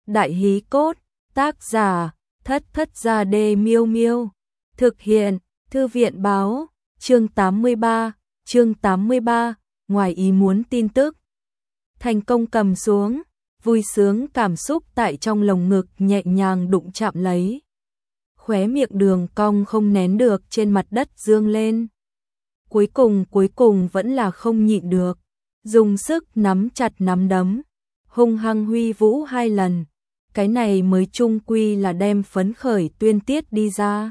Đại hí cốt, tác giả, Thất Thất Gia Đê Miêu Miêu. Thực hiện, Thư viện báo, chương 83, ngoài ý muốn tin tức. Thành công cầm xuống, vui sướng cảm xúc tại trong lồng ngực nhẹ nhàng đụng chạm lấy. Khóe miệng Đường cong không nén được trên mặt đất dương lên. Cuối cùng vẫn là không nhịn được, dùng sức nắm chặt nắm đấm, hung hăng huy vũ 2 lần. Cái này mới chung quy là đem phấn khởi tuyên tiết đi ra.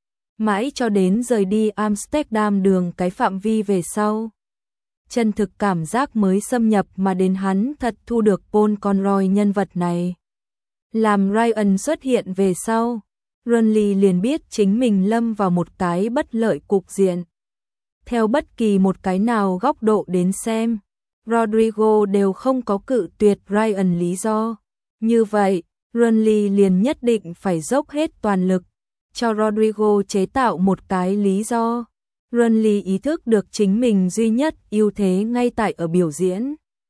Mãi cho đến rời đi Amsterdam đường cái phạm vi về sau. Chân thực cảm giác mới xâm nhập mà đến hắn thật thu được Paul Conroy nhân vật này. Làm Ryan xuất hiện về sau, Ronly liền biết chính mình lâm vào một cái bất lợi cục diện. Theo bất kỳ một cái nào góc độ đến xem, Rodrigo đều không có cự tuyệt Ryan lý do. Như vậy, Ronly liền nhất định phải dốc hết toàn lực, cho Rodrigo chế tạo một cái lý do. Ronly ý thức được chính mình duy nhất ưu thế ngay tại ở biểu diễn.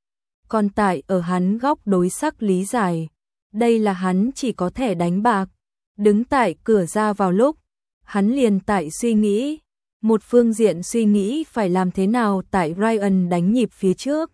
Còn tại ở hắn góc đối sắc lý giải, đây là hắn chỉ có thể đánh bạc. Đứng tại cửa ra vào lúc, hắn liền tại suy nghĩ. Một phương diện suy nghĩ phải làm thế nào tại Ryan đánh nhịp phía trước.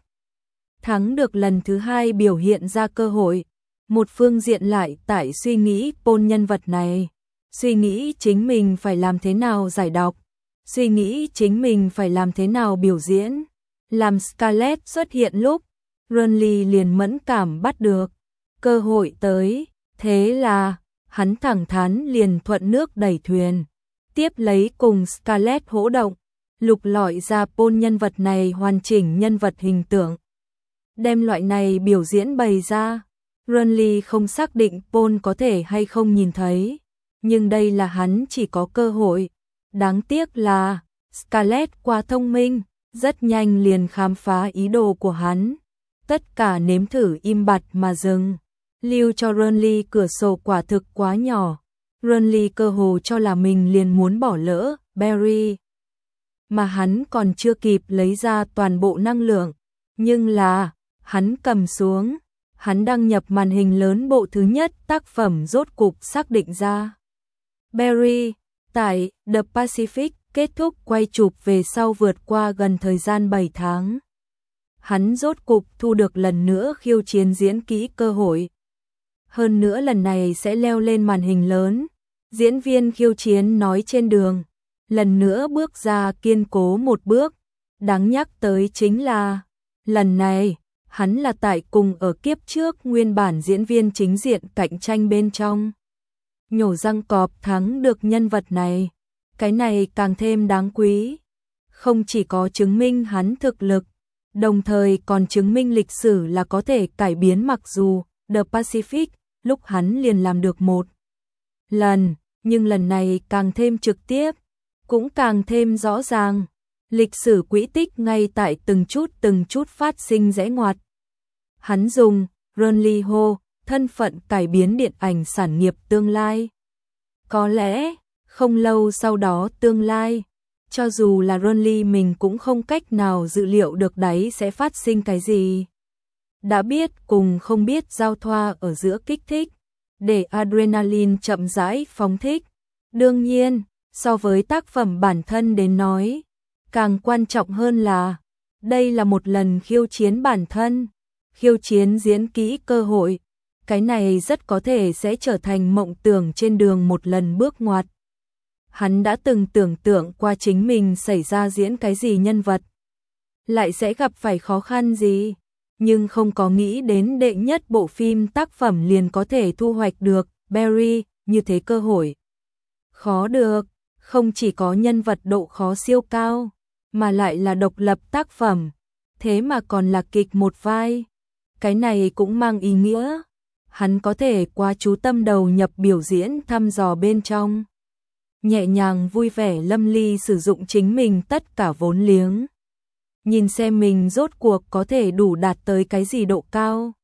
Thắng được lần thứ 2 biểu hiện ra cơ hội. Một phương diện lại tại suy nghĩ Paul nhân vật này. Suy nghĩ chính mình phải làm thế nào giải đọc. Suy nghĩ chính mình phải làm thế nào biểu diễn. Làm Scarlett xuất hiện lúc, Ronly liền mẫn cảm bắt được. Cơ hội tới, thế là, hắn thẳng thắn liền thuận nước đẩy thuyền. Tiếp lấy cùng Scarlett hỗ động, lục lọi ra Paul nhân vật này hoàn chỉnh nhân vật hình tượng. Đem loại này biểu diễn bày ra, Ronly không xác định Paul có thể hay không nhìn thấy, nhưng đây là hắn chỉ có cơ hội. Đáng tiếc là, Scarlett quá thông minh, rất nhanh liền khám phá ý đồ của hắn. Tất cả nếm thử im bặt mà dừng, lưu cho Ronly cửa sổ quả thực quá nhỏ. Ronly cơ hồ cho là mình liền muốn bỏ lỡ Barry, mà hắn còn chưa kịp lấy ra toàn bộ năng lượng. Nhưng là, hắn cầm xuống, hắn đăng nhập màn hình lớn bộ thứ nhất tác phẩm rốt cục xác định ra. Barry, tại The Pacific kết thúc quay chụp về sau vượt qua gần thời gian 7 tháng. Hắn rốt cục thu được lần nữa khiêu chiến diễn kỹ cơ hội. Hơn nữa lần này sẽ leo lên màn hình lớn. Diễn viên khiêu chiến nói trên đường, lần nữa bước ra kiên cố một bước. Đáng nhắc tới chính là, lần này, hắn là tại cùng ở kiếp trước nguyên bản diễn viên chính diện cạnh tranh bên trong. Nhổ răng cọp thắng được nhân vật này, cái này càng thêm đáng quý. Không chỉ có chứng minh hắn thực lực, đồng thời còn chứng minh lịch sử là có thể cải biến. Mặc dù The Pacific lúc hắn liền làm được một lần, nhưng lần này càng thêm trực tiếp, cũng càng thêm rõ ràng. Lịch sử quỹ tích ngay tại từng chút phát sinh rẽ ngoặt. Hắn dùng Ronly Ho thân phận cải biến điện ảnh sản nghiệp tương lai. Có lẽ, không lâu sau đó tương lai, cho dù là Ronly mình cũng không cách nào dự liệu được đấy sẽ phát sinh cái gì. Đã biết cùng không biết giao thoa ở giữa kích thích, để adrenaline chậm rãi phóng thích. Đương nhiên, so với tác phẩm bản thân đến nói, càng quan trọng hơn là, đây là một lần khiêu chiến bản thân, khiêu chiến diễn kỹ cơ hội. Cái này rất có thể sẽ trở thành mộng tưởng trên đường một lần bước ngoặt. Hắn đã từng tưởng tượng qua chính mình xảy ra diễn cái gì nhân vật, lại sẽ gặp phải khó khăn gì, nhưng không có nghĩ đến đệ nhất bộ phim tác phẩm liền có thể thu hoạch được Barry như thế cơ hội. Khó được, không chỉ có nhân vật độ khó siêu cao, mà lại là độc lập tác phẩm, thế mà còn là kịch một vai. Cái này cũng mang ý nghĩa, hắn có thể quá chú tâm đầu nhập biểu diễn thăm dò bên trong. Nhẹ nhàng vui vẻ lâm ly sử dụng chính mình tất cả vốn liếng. Nhìn xem mình rốt cuộc có thể đủ đạt tới cái gì độ cao.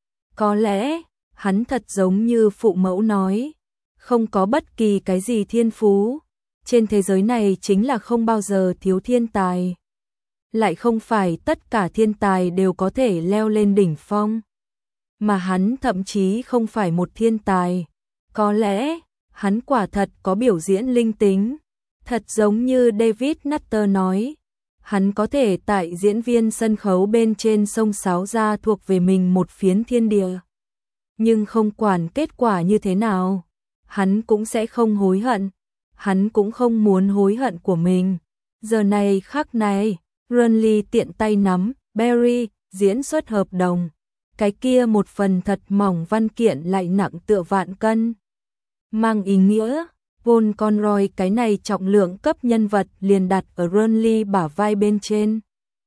Có lẽ, hắn thật giống như phụ mẫu nói, không có bất kỳ cái gì thiên phú. Trên thế giới này chính là không bao giờ thiếu thiên tài. Lại không phải tất cả thiên tài đều có thể leo lên đỉnh phong. mà hắn thậm chí không phải một thiên tài. Có lẽ, hắn quả thật có biểu diễn linh tính. Thật giống như David Nutter nói, hắn có thể tại diễn viên sân khấu bên trên sông sáo ra thuộc về mình một phiến thiên địa. Nhưng không quản kết quả như thế nào, hắn cũng sẽ không hối hận. Hắn cũng không muốn hối hận của mình. Giờ này khắc này, Renly tiện tay nắm Barry diễn xuất hợp đồng. Cái kia một phần thật mỏng văn kiện lại nặng tựa vạn cân. Mang ý nghĩa, Paul Conroy cái này trọng lượng cấp nhân vật liền đặt ở Renly bả vai bên trên.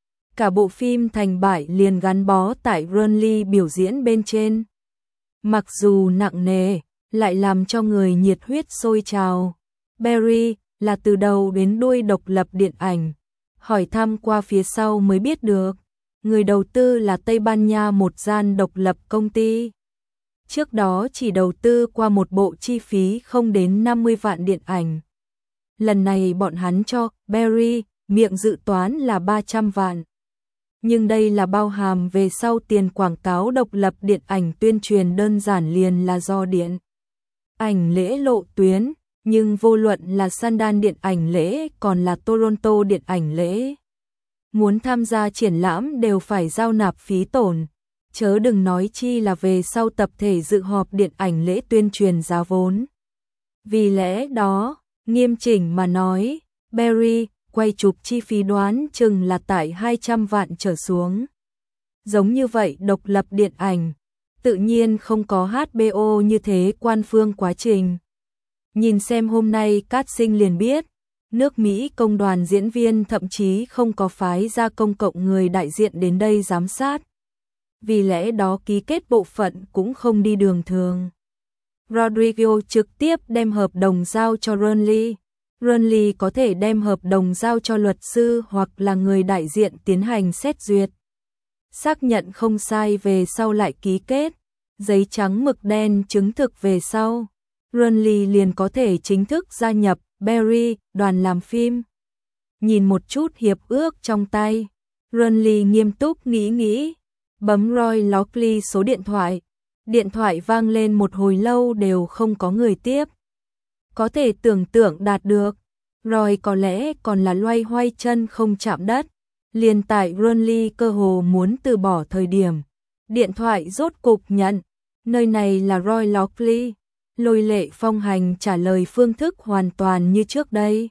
Cả bộ phim thành bại liền gắn bó tại Renly biểu diễn bên trên. Mặc dù nặng nề, lại làm cho người nhiệt huyết sôi trào. Barry là từ đầu đến đuôi độc lập điện ảnh. Hỏi thăm qua phía sau mới biết được, người đầu tư là Tây Ban Nha một gian độc lập công ty. Trước đó chỉ đầu tư qua một bộ chi phí không đến 50 vạn điện ảnh. Lần này bọn hắn cho Barry miệng dự toán là 300 vạn. Nhưng đây là bao hàm về sau tiền quảng cáo độc lập điện ảnh tuyên truyền đơn giản liền là do điện ảnh lễ lộ tuyến, nhưng vô luận là Sundance điện ảnh lễ còn là Toronto điện ảnh lễ. Muốn tham gia triển lãm đều phải giao nạp phí tổn, chớ đừng nói chi là về sau tập thể dự họp điện ảnh lễ tuyên truyền giá vốn. Vì lẽ đó, nghiêm chỉnh mà nói, Barry quay chụp chi phí đoán chừng là tại 200 vạn trở xuống. Giống như vậy độc lập điện ảnh, tự nhiên không có HBO như thế quan phương quá trình. Nhìn xem hôm nay casting liền biết, nước Mỹ công đoàn diễn viên thậm chí không có phái ra công cộng người đại diện đến đây giám sát. Vì lẽ đó ký kết bộ phận cũng không đi đường thường. Rodrigo trực tiếp đem hợp đồng giao cho Renly. Renly có thể đem hợp đồng giao cho luật sư hoặc là người đại diện tiến hành xét duyệt. Xác nhận không sai về sau lại ký kết. Giấy trắng mực đen chứng thực về sau. Renly liền có thể chính thức gia nhập Barry đoàn làm phim. Nhìn một chút hiệp ước trong tay, Renly nghiêm túc nghĩ, bấm Roy Lockley số điện thoại. Điện thoại vang lên một hồi lâu đều không có người tiếp. Có thể tưởng tượng đạt được, Roy có lẽ còn là loay hoay chân không chạm đất. Liền tại Renly cơ hồ muốn từ bỏ thời điểm, điện thoại rốt cục nhận, nơi này là Roy Lockley. Lôi lệ phong hành trả lời phương thức hoàn toàn như trước đây.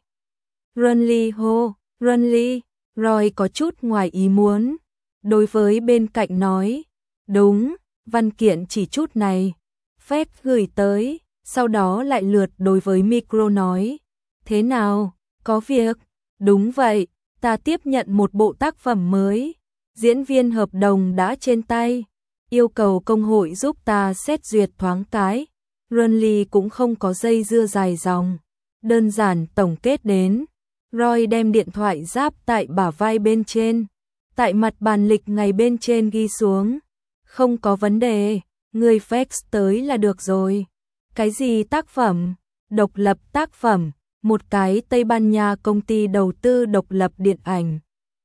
Renly hô, Renly, Roy có chút ngoài ý muốn. Đối với bên cạnh nói, đúng, văn kiện chỉ chút này. Phép gửi tới, sau đó lại lượt đối với micro nói. Thế nào, có việc? Đúng vậy, ta tiếp nhận một bộ tác phẩm mới. Diễn viên hợp đồng đã trên tay. Yêu cầu công hội giúp ta xét duyệt thoáng cái. Renly cũng không có dây dưa dài dòng. Đơn giản tổng kết đến. Roy đem điện thoại giáp tại bả vai bên trên. Tại mặt bàn lịch ngày bên trên ghi xuống. Không có vấn đề, người fax tới là được rồi. Cái gì tác phẩm? Độc lập tác phẩm, một cái Tây Ban Nha công ty đầu tư độc lập điện ảnh.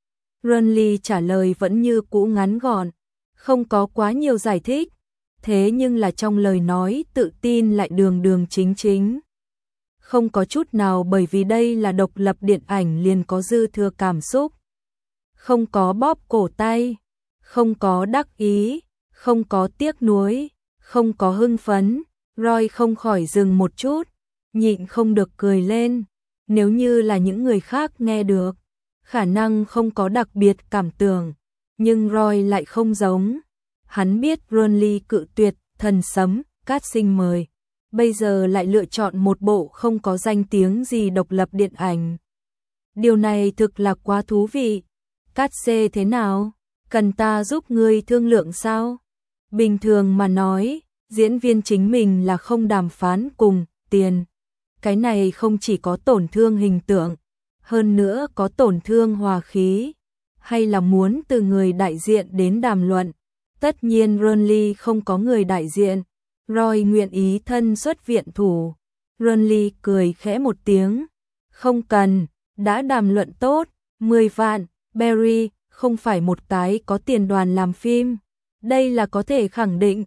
Renly trả lời vẫn như cũ ngắn gọn, không có quá nhiều giải thích. Thế nhưng là trong lời nói tự tin lại đường đường chính chính. Không có chút nào bởi vì đây là độc lập điện ảnh liền có dư thừa cảm xúc. Không có bóp cổ tay, không có đắc ý, không có tiếc nuối, không có hưng phấn. Roy không khỏi dừng một chút, nhịn không được cười lên. Nếu như là những người khác nghe được, khả năng không có đặc biệt cảm tưởng. Nhưng Roy lại không giống. Hắn biết Renly cự tuyệt thần sấm, casting mời. Bây giờ lại lựa chọn một bộ không có danh tiếng gì độc lập điện ảnh. Điều này thực là quá thú vị. Cát xê thế nào? Cần ta giúp ngươi thương lượng sao? Bình thường mà nói, diễn viên chính mình là không đàm phán cùng tiền. Cái này không chỉ có tổn thương hình tượng, hơn nữa có tổn thương hòa khí. Hay là muốn từ người đại diện đến đàm luận. Tất nhiên Renly không có người đại diện. Roy nguyện ý thân xuất viện thủ. Renly cười khẽ một tiếng. Không cần, đã đàm luận tốt, 10 vạn. Barry không phải một cái có tiền đoàn làm phim. Đây là có thể khẳng định.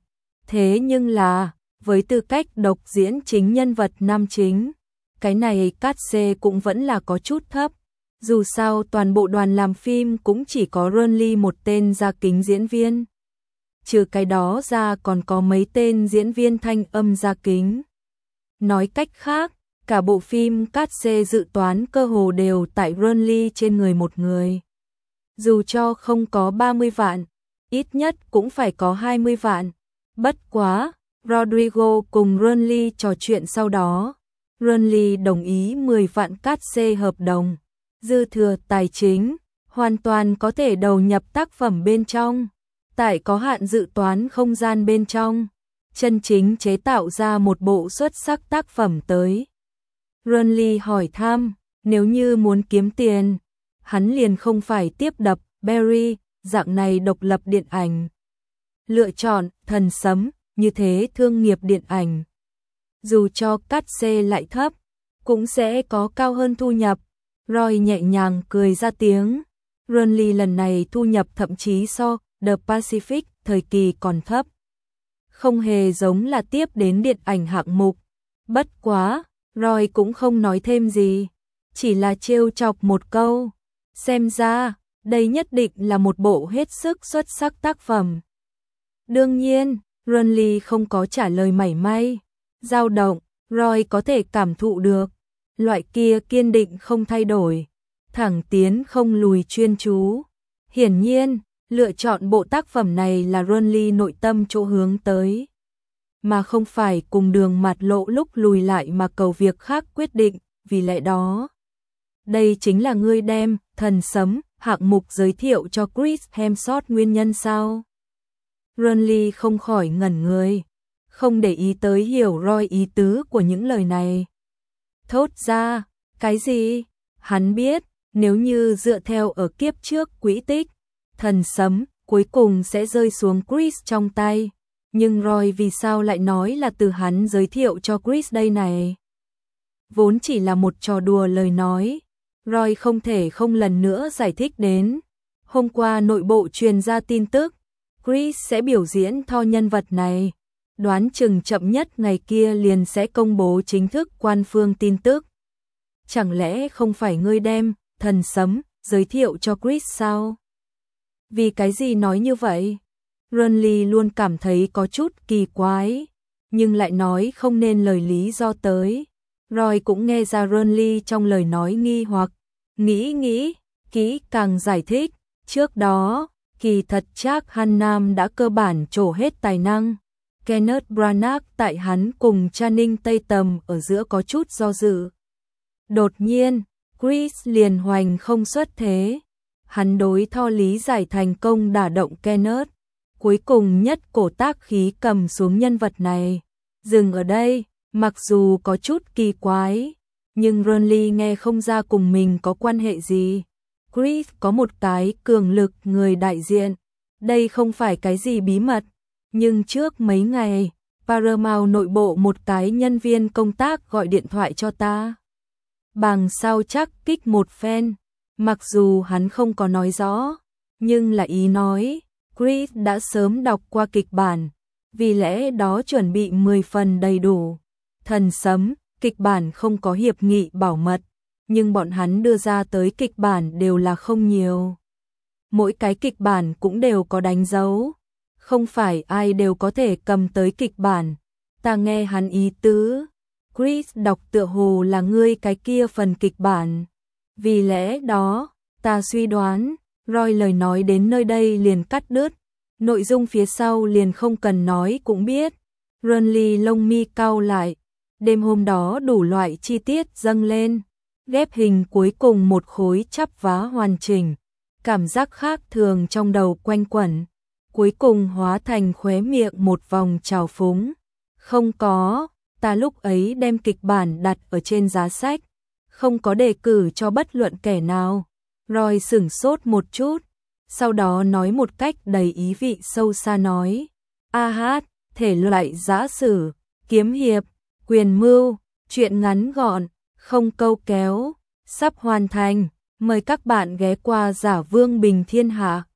Thế nhưng là, với tư cách độc diễn chính nhân vật nam chính, cái này cát xê cũng vẫn là có chút thấp. Dù sao toàn bộ đoàn làm phim cũng chỉ có Ronly một tên ra kính diễn viên. Trừ cái đó ra còn có mấy tên diễn viên thanh âm ra kính. Nói cách khác, cả bộ phim cát xê dự toán cơ hồ đều tại Ronly trên người một người. Dù cho không có 30 vạn, ít nhất cũng phải có 20 vạn. Bất quá, Rodrigo cùng Ronly trò chuyện sau đó. Ronly đồng ý 10 vạn cát xê hợp đồng. Dư thừa tài chính, hoàn toàn có thể đầu nhập tác phẩm bên trong. Tại có hạn dự toán không gian bên trong, chân chính chế tạo ra một bộ xuất sắc tác phẩm tới. Ronly hỏi thăm, nếu như muốn kiếm tiền, hắn liền không phải tiếp đập Barry, dạng này độc lập điện ảnh. Lựa chọn thần sấm, như thế thương nghiệp điện ảnh. Dù cho cát xê lại thấp, cũng sẽ có cao hơn thu nhập. Roy nhẹ nhàng cười ra tiếng. Ronly lần này thu nhập thậm chí so The Pacific thời kỳ còn thấp. Không hề giống là tiếp đến điện ảnh hạng mục. Bất quá, Roy cũng không nói thêm gì. Chỉ là trêu chọc một câu. Xem ra, đây nhất định là một bộ hết sức xuất sắc tác phẩm. Đương nhiên, Ronly không có trả lời mảy may. Dao động, Roy có thể cảm thụ được. Loại kia kiên định không thay đổi, thẳng tiến không lùi chuyên chú. Hiển nhiên, lựa chọn bộ tác phẩm này là Ronly nội tâm chỗ hướng tới, mà không phải cùng đường mạt lộ lúc lùi lại mà cầu việc khác quyết định. Vì lẽ đó, đây chính là ngươi đem thần sấm hạng mục giới thiệu cho Chris Hemsworth nguyên nhân sao? Ronly không khỏi ngẩn người, không để ý tới hiểu Roy ý tứ của những lời này. Thốt ra, cái gì? Hắn biết, nếu như dựa theo ở kiếp trước quỹ tích, thần sấm cuối cùng sẽ rơi xuống Chris trong tay. Nhưng Roy vì sao lại nói là từ hắn giới thiệu cho Chris đây này? Vốn chỉ là một trò đùa lời nói. Roy không thể không lần nữa giải thích đến. Hôm qua nội bộ truyền ra tin tức, Chris sẽ biểu diễn Thor nhân vật này. Đoán chừng chậm nhất ngày kia liền sẽ công bố chính thức quan phương tin tức. Chẳng lẽ không phải ngươi đem thần sấm giới thiệu cho Chris sao? Vì cái gì nói như vậy? Ronly luôn cảm thấy có chút kỳ quái, nhưng lại nói không nên lời lý do tới. Roy cũng nghe ra Ronly trong lời nói nghi hoặc, nghĩ, kỹ càng giải thích. Trước đó, kỳ thật Jack Hannam đã cơ bản trổ hết tài năng. Kenneth Branagh tại hắn cùng Channing Tatum ở giữa có chút do dự. Đột nhiên, Chris liền hoành không xuất thế. Hắn đối Thor lý giải thành công đả động Kenneth. Cuối cùng nhất cổ tác khí cầm xuống nhân vật này. Dừng ở đây, mặc dù có chút kỳ quái, nhưng Ronly nghe không ra cùng mình có quan hệ gì. Chris có một cái cường lực người đại diện. Đây không phải cái gì bí mật. Nhưng trước mấy ngày, Paramount nội bộ một cái nhân viên công tác gọi điện thoại cho ta. Bằng sao chắc kích một phen, mặc dù hắn không có nói rõ, nhưng là ý nói, Chris đã sớm đọc qua kịch bản, vì lẽ đó chuẩn bị 10 phần đầy đủ. Thần sấm, kịch bản không có hiệp nghị bảo mật, nhưng bọn hắn đưa ra tới kịch bản đều là không nhiều. Mỗi cái kịch bản cũng đều có đánh dấu. Không phải ai đều có thể cầm tới kịch bản. Ta nghe hắn ý tứ. Chris đọc tựa hồ là ngươi cái kia phần kịch bản. Vì lẽ đó, ta suy đoán, Roy lời nói đến nơi đây liền cắt đứt. Nội dung phía sau liền không cần nói cũng biết. Ronly lông mi cau lại. Đêm hôm đó đủ loại chi tiết dâng lên. Ghép hình cuối cùng một khối chắp vá hoàn chỉnh. Cảm giác khác thường trong đầu quanh quẩn. Cuối cùng hóa thành khóe miệng một vòng trào phúng. Không có, ta lúc ấy đem kịch bản đặt ở trên giá sách, không có đề cử cho bất luận kẻ nào. Roy sửng sốt một chút, sau đó nói một cách đầy ý vị sâu xa nói. A hát, thể loại giã sử, kiếm hiệp, quyền mưu, truyện ngắn gọn, không câu kéo, sắp hoàn thành. Mời các bạn ghé qua Giả Vương Bình Thiên Hạ.